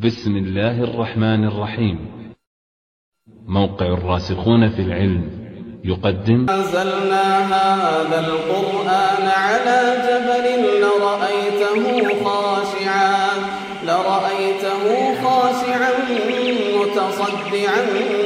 بسم الله الرحمن الرحيم. موقع الراسخون في العلم يقدم أنزلنا هذا القرآن على جبل لرأيته خاشعا متصدعا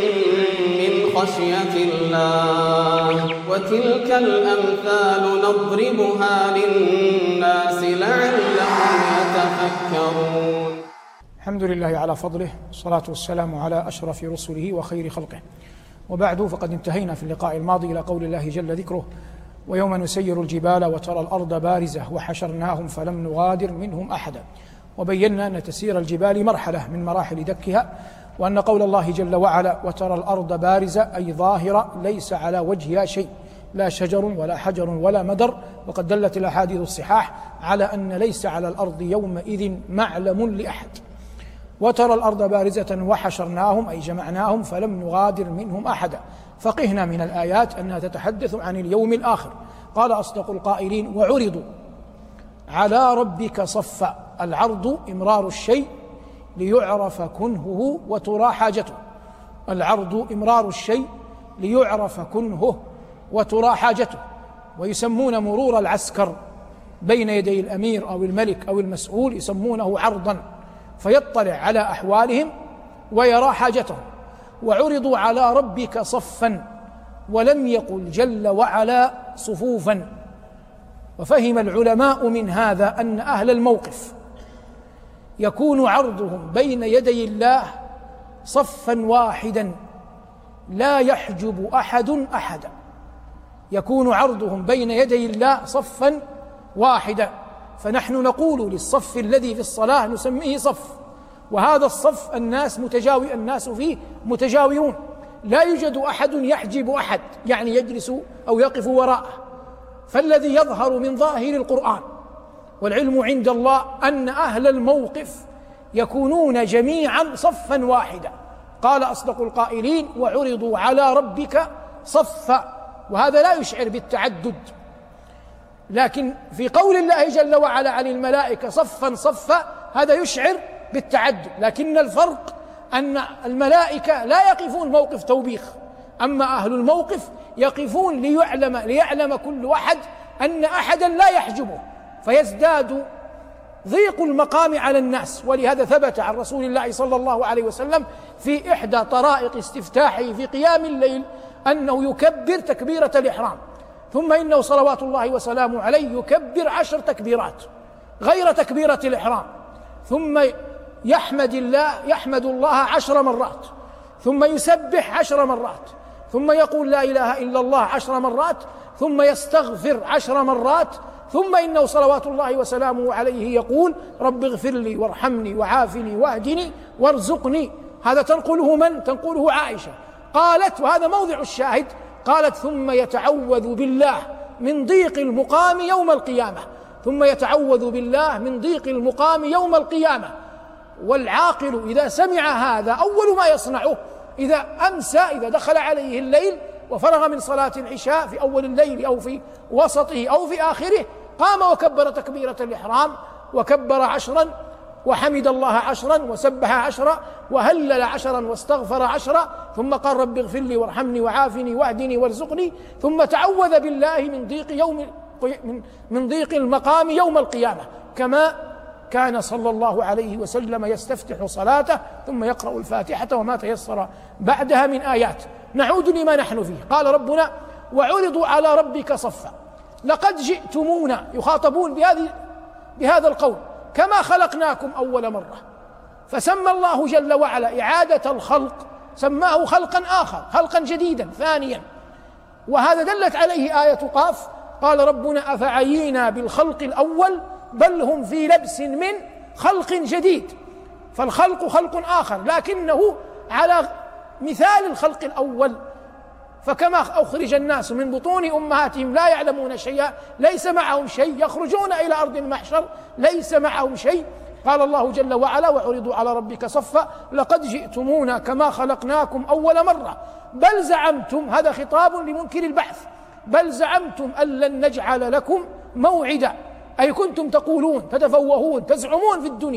من خشية الله. وتلك الأمثال نضربها للناس لعلهم يتفكرون. الحمد لله على فضله، والصلاة والسلام على أشرف رسله وخير خلقه، وبعد، فقد انتهينا في اللقاء الماضي إلى قول الله جل ذكره: ويوم نسير الجبال وترى الأرض بارزة وحشرناهم فلم نغادر منهم أحدا. وبينا أن تسير الجبال مرحلة من مراحل دكها، وأن قول الله جل وعلا وترى الأرض بارزة أي ظاهرة ليس على وجهها شيء، لا شجر ولا حجر ولا مدر. وقد دلت الأحاديث الصحاح على أن ليس على الأرض يومئذ معلم لأحد. وترى الأرض بارزة وحشرناهم أي جمعناهم فلم نغادر منهم أحدا. فقهنا من الآيات أنها تتحدث عن اليوم الآخر. قال أصدق القائلين: وعرضوا على ربك صفا. العرض إمرار الشيء ليعرف كنهه وترى حاجته. العرض إمرار الشيء ليعرف كنهه وترى حاجته. ويسمون مرور العسكر بين يدي الأمير أو الملك أو المسؤول يسمونه عرضا، فيطلع على أحوالهم ويرى حاجتهم. وعرضوا على ربك صفا، ولم يقل جل وعلا صفوفا. وفهم العلماء من هذا أن أهل الموقف يكون عرضهم بين يدي الله صفا واحدا لا يحجب أحد أحدا. يكون عرضهم بين يدي الله صفا واحدا. فنحن نقول للصف الذي في الصلاة نسميه صف، وهذا الصف الناس فيه متجاورون، لا يوجد أحد يحجب أحد، يعني يجلس أو يقف وراءه. فالذي يظهر من ظاهر القرآن والعلم عند الله أن أهل الموقف يكونون جميعا صفا واحدا. قال أصدق القائلين: وعرضوا على ربك صفا. وهذا لا يشعر بالتعدد، لكن في قول الله جل وعلا عن الملائكة صفا صفا هذا يشعر بالتعدد. لكن الفرق أن الملائكة لا يقفون موقف توبيخ، أما أهل الموقف يقفون ليعلم كل واحد أن أحدا لا يحجبه، فيزداد ضيق المقام على الناس. ولهذا ثبت عن رسول الله صلى الله عليه وسلم في إحدى طرائق استفتاحه في قيام الليل أنه يكبر تكبيرة الإحرام، ثم إنه صلوات الله وسلامه عليه يكبر 10 تكبيرات غير تكبيرة الإحرام، ثم يحمد الله 10 مرات، ثم يسبح 10 مرات، ثم يقول لا إله إلا الله 10 مرات، ثم يستغفر 10 مرات، ثم إنه صلوات الله وسلامه عليه يقول: رب اغفر لي وارحمني وعافني واهدني وارزقني. هذا تنقله من؟ تنقله عائشة. قالت، وهذا موضع الشاهد، قالت: ثم يتعوذ بالله من ضيق المقام يوم القيامة. ثم يتعوذ بالله من ضيق المقام يوم القيامة. والعاقل إذا سمع هذا أول ما يصنعه إذا أمسى، إذا دخل عليه الليل وفرغ من صلاة العشاء في أول الليل أو في وسطه أو في آخره، قام وكبر تكبيرة الإحرام وكبر 10 وحمد الله 10 وسبح 10 وهلل 10 واستغفر 10، ثم قال: رب اغفر لي وارحمني وعافني واهدني وارزقني، ثم تعوذ بالله من ضيق المقام يوم القيامة، كما كان صلى الله عليه وسلم يستفتح صلاته ثم يقرأ الفاتحة وما تيسر بعدها من آيات. نعود لما نحن فيه. قال ربنا: وعرضوا على ربك صفا. لقد جئتمونا، يخاطبون بهذا القول، كما خلقناكم أول مرة. فسمى الله جل وعلا إعادة الخلق، سماه خلقا آخر، خلقا جديدا ثانيا، وهذا دلت عليه آية قاف. قال ربنا: أفعينا بالخلق الأول بل هم في لبس من خلق جديد. فالخلق خلق آخر لكنه على مثال الخلق الأول. فكما أخرج الناس من بطون أمهاتهم لا يعلمون شيئا، ليس معهم شيء، يخرجون إلى أرض المحشر ليس معهم شيء. قال الله جل وعلا: وعرضوا على ربك صفا لقد جئتمونا كما خلقناكم أول مرة بل زعمتم. هذا خطاب لمنكر البعث. بل زعمتم أن لن نجعل لكم موعدا، أي كنتم تقولون تتفوهون تزعمون في الدنيا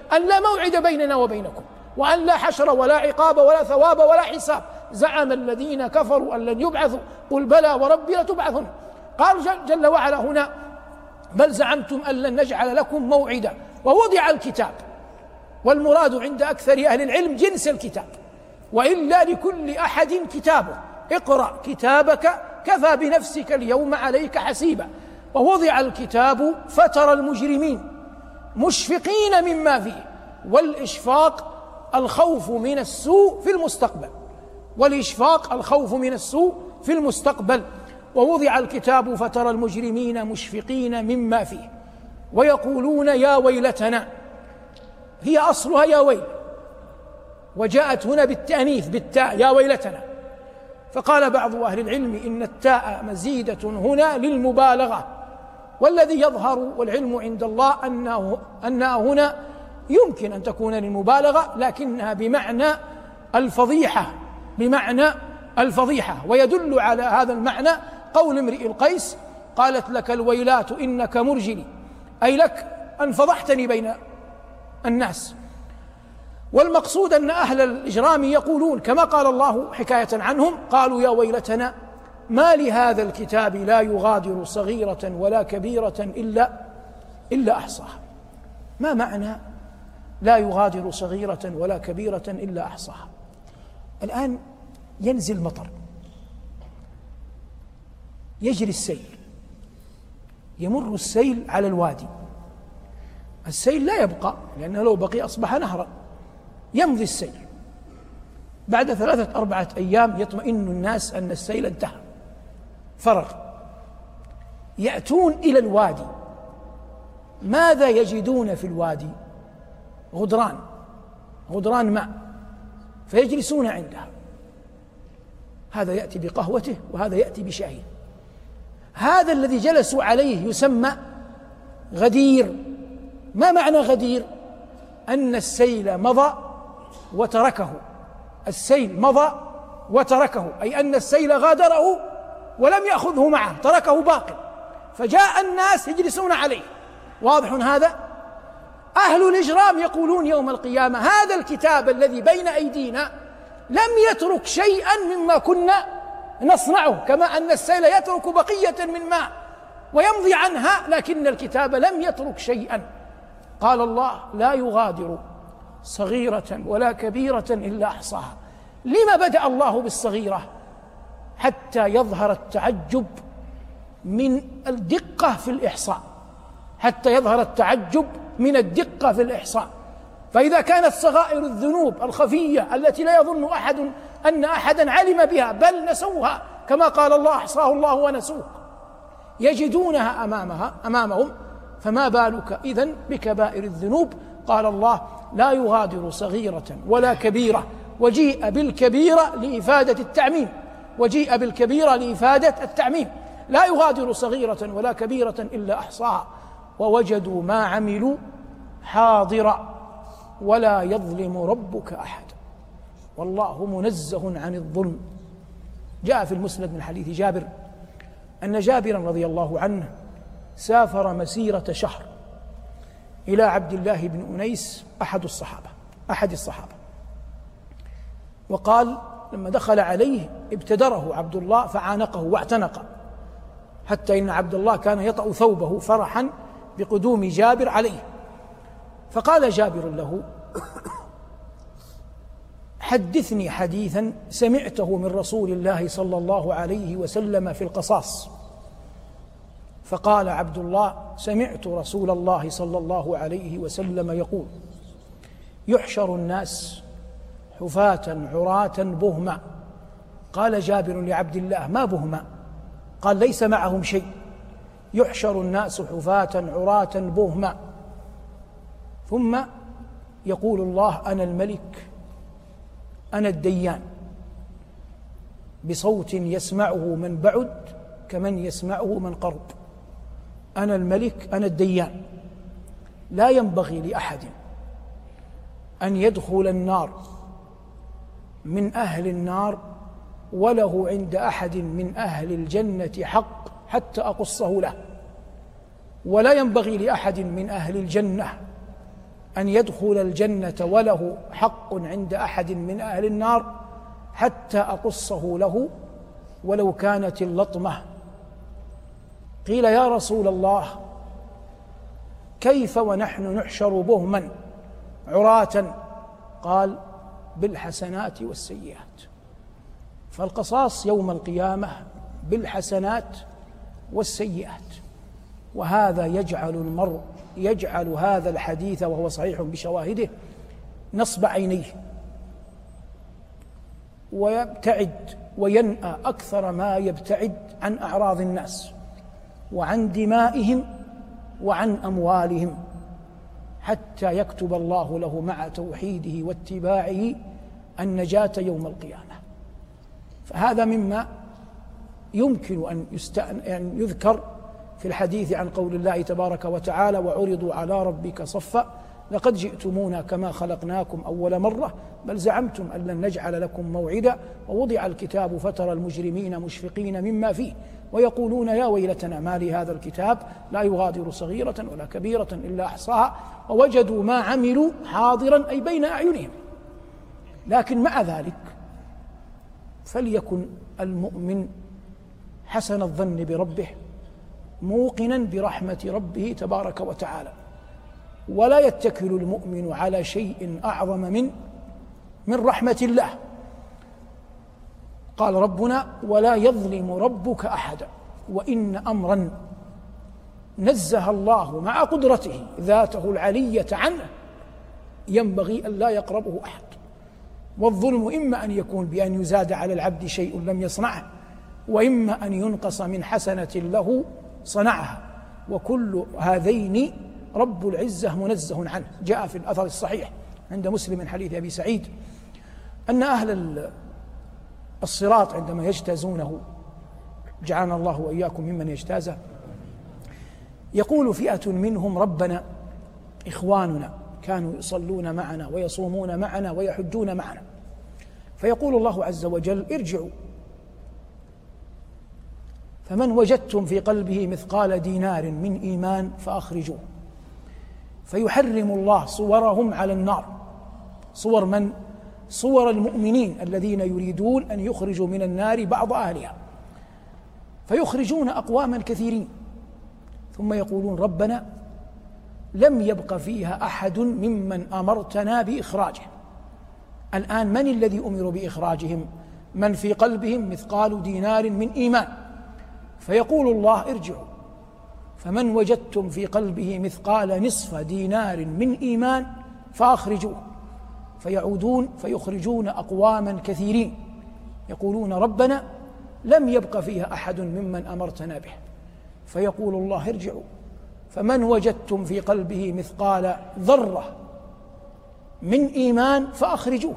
أن لا موعد بيننا وبينكم، وأن لا حشر ولا عقاب ولا ثواب ولا حساب. زعم الذين كفروا أن لن يبعثوا قل بلى وربي لتبعثن. قال جل وعلا هنا بل زعمتم أن لن نجعل لكم موعدا ووضع الكتاب، والمراد عند أكثر أهل العلم جنس الكتاب، وإلا لكل أحد كتابه، اقرأ كتابك كفى بنفسك اليوم عليك حسيبا. ووضع الكتاب فترى المجرمين مشفقين مما فيه، والإشفاق الخوف من السوء في المستقبل، والإشفاق الخوف من السوء في المستقبل. ووضع الكتاب فترى المجرمين مشفقين مما فيه ويقولون يا ويلتنا، هي أصلها يا ويل، وجاءت هنا بالتأنيث بالتاء يا ويلتنا، فقال بعض أهل العلم إن التاء مزيدة هنا للمبالغة، والذي يظهر والعلم عند الله أنها هنا يمكن أن تكون للمبالغة، لكنها بمعنى الفضيحة، بمعنى الفضيحة. ويدل على هذا المعنى قول امرئ القيس قالت لك الويلات إنك مرجلي، أي لك أن فضحتني بين الناس. والمقصود أن أهل الإجرام يقولون كما قال الله حكاية عنهم قالوا يا ويلتنا ما لهذا الكتاب لا يغادر صغيرة ولا كبيرة إلا أحصاها. ما معنى لا يغادر صغيرة ولا كبيرة إلا أحصاها؟ الآن ينزل مطر، يجري السيل، يمر السيل على الوادي، السيل لا يبقى لأنه لو بقي أصبح نهرا، يمضي السيل، بعد 3-4 أيام يطمئن الناس أن السيل انتهى فرغ، يأتون إلى الوادي، ماذا يجدون في الوادي؟ غدران ماء، فيجلسون عندها، هذا يأتي بقهوته وهذا يأتي بشاهيه. هذا الذي جلسوا عليه يسمى غدير. ما معنى غدير؟ أن السيل مضى وتركه، السيل مضى وتركه، أي أن السيل غادره ولم يأخذه معه، تركه باقي، فجاء الناس يجلسون عليه. واضح هذا؟ أهل الإجرام يقولون يوم القيامة هذا الكتاب الذي بين أيدينا لم يترك شيئا مما كنا نصنعه، كما أن السيل يترك بقية من ماء ويمضي عنها، لكن الكتاب لم يترك شيئا. قال الله لا يغادر صغيرة ولا كبيرة إلا أحصاها. لما بدأ الله بالصغيرة؟ حتى يظهر التعجب من الدقة في الإحصاء، حتى يظهر التعجب من الدقة في الإحصاء. فإذا كانت صغائر الذنوب الخفية التي لا يظن أحد أن أحدا علم بها بل نسوها، كما قال الله أحصاه الله ونسوه، يجدونها أمامهم، فما بالك إذن بكبائر الذنوب؟ قال الله لا يغادر صغيرة ولا كبيرة، وجيء بالكبيرة لإفادة التعميم، وجيء بالكبيرة لإفادة التعميم، لا يغادر صغيرة ولا كبيرة إلا أحصاها ووجدوا ما عملوا حاضرا ولا يظلم ربك أحد والله منزه عن الظلم. جاء في المسند من حديث جابر أن جابرا رضي الله عنه سافر مسيرة شهر إلى عبد الله بن أنيس أحد الصحابة، وقال لما دخل عليه ابتدره عبد الله فعانقه واعتنق، حتى إن عبد الله كان يطأ ثوبه فرحا بقدوم جابر عليه. فقال جابر له حدثني حديثا سمعته من رسول الله صلى الله عليه وسلم في القصاص. فقال عبد الله سمعت رسول الله صلى الله عليه وسلم يقول يحشر الناس حفاة عراة بهما. قال جابر لعبد الله ما بهما؟ قال ليس معهم شيء، يحشر الناس حفاة عراة بهما، ثم يقول الله أنا الملك أنا الديان، بصوت يسمعه من بعد كمن يسمعه من قرب، أنا الملك أنا الديان. لا ينبغي لأحد أن يدخل النار من أهل النار وله عند أحد من أهل الجنة حق حتى أقصه له، ولا ينبغي لأحد من أهل الجنة أن يدخل الجنة وله حق عند أحد من أهل النار حتى أقصه له ولو كانت اللطمة. قيل يا رسول الله كيف ونحن نحشر بهما عراة؟ قال بالحسنات والسيئات. فالقصاص يوم القيامة بالحسنات والسيئات، وهذا يجعل هذا الحديث وهو صحيح بشواهده نصب عينيه، ويبتعد وينأى أكثر ما يبتعد عن أعراض الناس وعن دمائهم وعن أموالهم، حتى يكتب الله له مع توحيده واتباعه النجاة يوم القيامة. فهذا مما يمكن أن يذكر في الحديث عن قول الله تبارك وتعالى: وعرضوا على ربك صفا لقد جئتمونا كما خلقناكم أول مرة بل زعمتم أن لن نجعل لكم موعدا ووضع الكتاب فترى المجرمين مشفقين مما فيه ويقولون يا ويلتنا ما لهذا الكتاب لا يغادر صغيرة ولا كبيرة إلا أحصاها ووجدوا ما عملوا حاضرا أي بين أعينهم. لكن مع ذلك فليكن المؤمن حسن الظن بربه موقنا برحمة ربه تبارك وتعالى، ولا يتكل المؤمن على شيء أعظم من رحمة الله. قال ربنا: ولا يظلم ربك أحدا. وإن أمرا نزه الله مع قدرته ذاته العلية عنه ينبغي أن لا يقربه أحد. والظلم إما أن يكون بأن يزاد على العبد شيء لم يصنعه، وإما أن ينقص من حسنة له صنعها، وكل هذين رب العزة منزه عنه. جاء في الأثر الصحيح عند مسلم من حديث أبي سعيد أن أهل الصراط عندما يجتازونه، جعلنا الله وإياكم ممن يجتازه، يقول فئة منهم: ربنا إخواننا كانوا يصلون معنا ويصومون معنا ويحجون معنا. فيقول الله عز وجل: ارجعوا فمن وجدتم في قلبه مثقال دينار من إيمان فأخرجوه. فيحرم الله صورهم على النار. صور من؟ صور المؤمنين الذين يريدون أن يخرجوا من النار بعض أهلها، فيخرجون أقواما كثيرين ثم يقولون: ربنا لم يبق فيها أحد ممن أمرتنا بإخراجه. الآن من الذي أمر بإخراجهم؟ من في قلبهم مثقال دينار من إيمان. فيقول الله: ارجعوا فمن وجدتم في قلبه مثقال نصف دينار من إيمان فأخرجوه. فيعودون فيخرجون أقواما كثيرين يقولون: ربنا لم يبق فيها أحد ممن أمرتنا به. فيقول الله: ارجعوا فمن وجدتم في قلبه مثقال ذرة من إيمان فأخرجوه.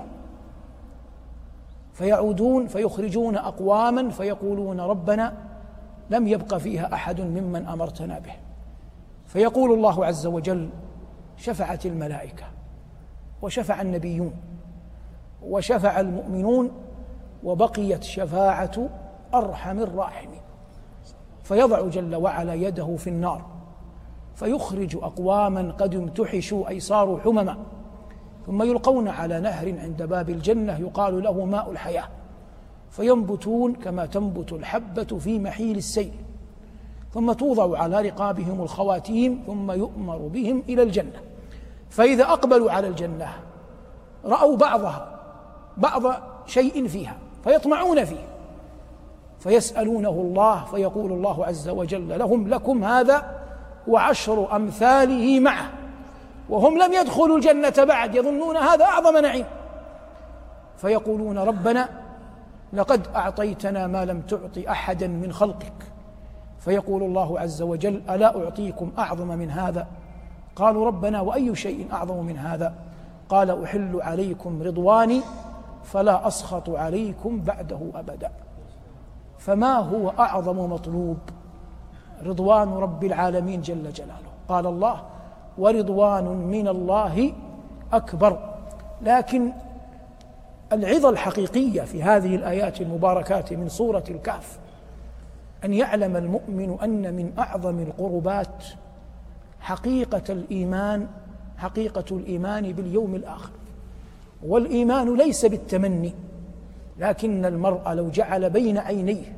فيعودون فيخرجون أقواما فيقولون: ربنا لم يبق فيها أحد ممن أمرتنا به. فيقول الله عز وجل: شفعت الملائكة وشفع النبيون وشفع المؤمنون وبقيت شفاعة أرحم الراحمين. فيضع جل وعلا يده في النار فيخرج أقواما قد امتحشوا أي صاروا حمما، ثم يلقون على نهر عند باب الجنة يقال له ماء الحياة، فينبتون كما تنبت الحبة في محيل السيل، ثم توضع على رقابهم الخواتيم ثم يؤمر بهم إلى الجنة. فإذا أقبلوا على الجنة رأوا بعض شيء فيها فيطمعون فيه، فيسألونه الله فيقول الله عز وجل لهم: لكم هذا وعشر أمثاله معه، وهم لم يدخلوا الجنة بعد يظنون هذا أعظم نعيم. فيقولون: ربنا لقد أعطيتنا ما لم تعطي أحدا من خلقك. فيقول الله عز وجل: ألا أعطيكم أعظم من هذا؟ قالوا: ربنا وأي شيء أعظم من هذا؟ قال: أحل عليكم رضواني فلا أسخط عليكم بعده أبدا. فما هو أعظم مطلوب؟ رضوان رب العالمين جل جلاله. قال الله: ورضوان من الله أكبر. لكن العظة الحقيقية في هذه الآيات المباركات من سورة الكهف أن يعلم المؤمن أن من أعظم القربات حقيقة الإيمان حقيقة الإيمان باليوم الآخر. والإيمان ليس بالتمني، لكن المرء لو جعل بين عينيه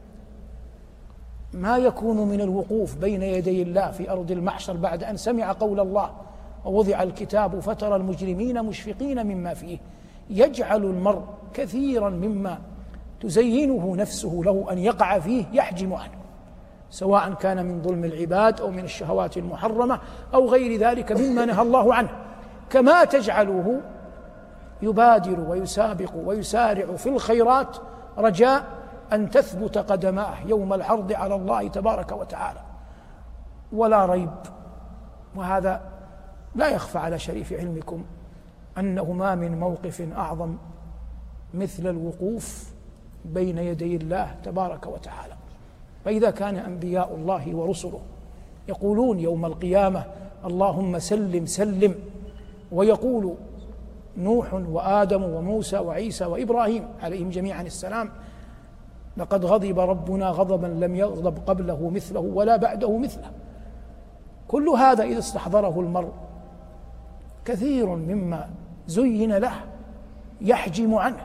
ما يكون من الوقوف بين يدي الله في أرض المحشر بعد أن سمع قول الله ووضع الكتاب فترى المجرمين مشفقين مما فيه، يجعل المرء كثيرا مما تزينه نفسه له أن يقع فيه يحجم عنه، سواء كان من ظلم العباد أو من الشهوات المحرمة أو غير ذلك مما نهى الله عنه، كما تجعله يبادر ويسابق ويسارع في الخيرات رجاء أن تثبت قدماه يوم العرض على الله تبارك وتعالى. ولا ريب، وهذا لا يخفى على شريف علمكم، أنه ما من موقف أعظم مثل الوقوف بين يدي الله تبارك وتعالى. فإذا كان أنبياء الله ورسله يقولون يوم القيامة اللهم سلم سلم، ويقول نوح وآدم وموسى وعيسى وإبراهيم عليهم جميعا السلام لقد غضب ربنا غضبا لم يغضب قبله مثله ولا بعده مثله، كل هذا إذا استحضره المرء كثير مما زين له يحجم عنه.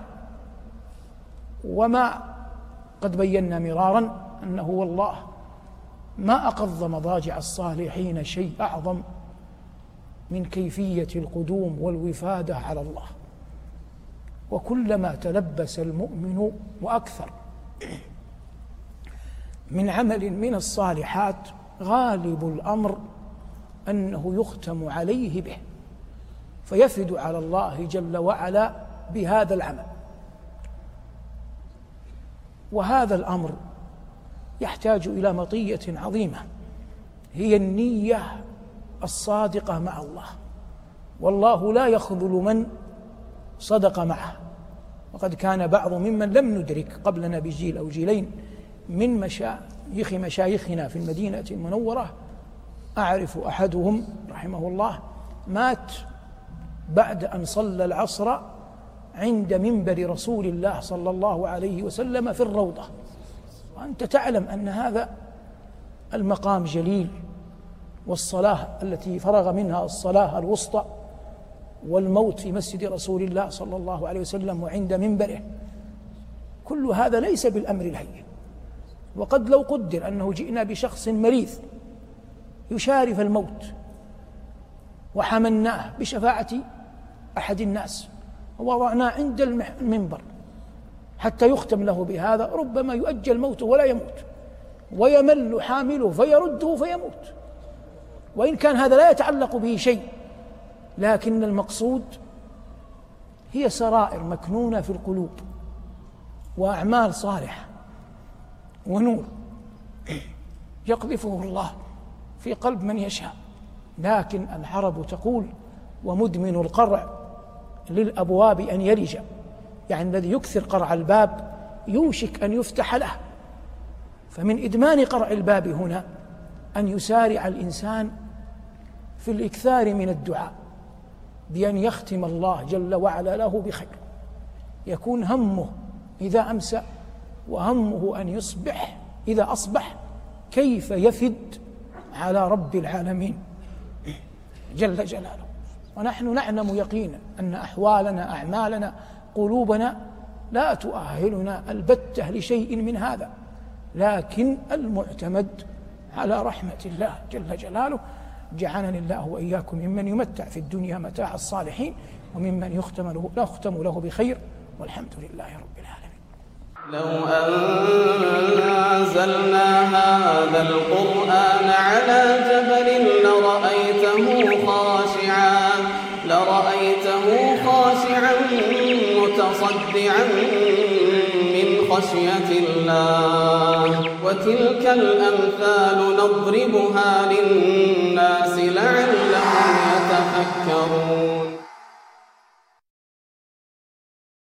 وما قد بينا مرارا أنه والله ما أقض مضاجع الصالحين شيء أعظم من كيفية القدوم والوفادة على الله. وكلما تلبس المؤمن وأكثر من عمل من الصالحات غالب الأمر أنه يختم عليه به، فيفد على الله جل وعلا بهذا العمل. وهذا الأمر يحتاج إلى مطية عظيمة، هي النية الصادقة مع الله، والله لا يخذل من صدق معه. وقد كان بعض ممن لم ندرك قبلنا بجيل أو جيلين من مشايخنا في المدينة المنورة، أعرف أحدهم رحمه الله مات بعد أن صلى العصر عند منبر رسول الله صلى الله عليه وسلم في الروضة، وأنت تعلم أن هذا المقام جليل، والصلاة التي فرغ منها الصلاة الوسطى والموت في مسجد رسول الله صلى الله عليه وسلم وعند منبره، كل هذا ليس بالأمر الهين. وقد لو قدر أنه جئنا بشخص مريض يشارف الموت وحملناه بشفاعة أحد الناس ووضعناه عند المنبر حتى يختم له بهذا، ربما يؤجل موته ولا يموت، ويمل حامله فيرده فيموت، وإن كان هذا لا يتعلق به شيء، لكن المقصود هي سرائر مكنونة في القلوب وأعمال صالحة ونور يقذفه الله في قلب من يشاء. لكن العرب تقول ومدمن القرع للأبواب أن يلج، يعني الذي يكثر قرع الباب يوشك أن يفتح له. فمن إدمان قرع الباب هنا أن يسارع الإنسان في الإكثار من الدعاء بأن يختم الله جل وعلا له بخير، يكون همه إذا أمسى وهمه أن يصبح إذا أصبح كيف يفد على رب العالمين جل جلاله. ونحن نعلم يقينا أن أحوالنا أعمالنا قلوبنا لا تؤهلنا البتة لشيء من هذا، لكن المعتمد على رحمة الله جل جلاله. جعلني الله وإياكم ممن يمتع في الدنيا متاع الصالحين وممن يختم له بخير، والحمد لله رب العالمين. لو أنزلنا هذا القرآن على جبل لرأيته خاشعا متصدعا من خشية الله. وتلك الأمثال نضربها للناس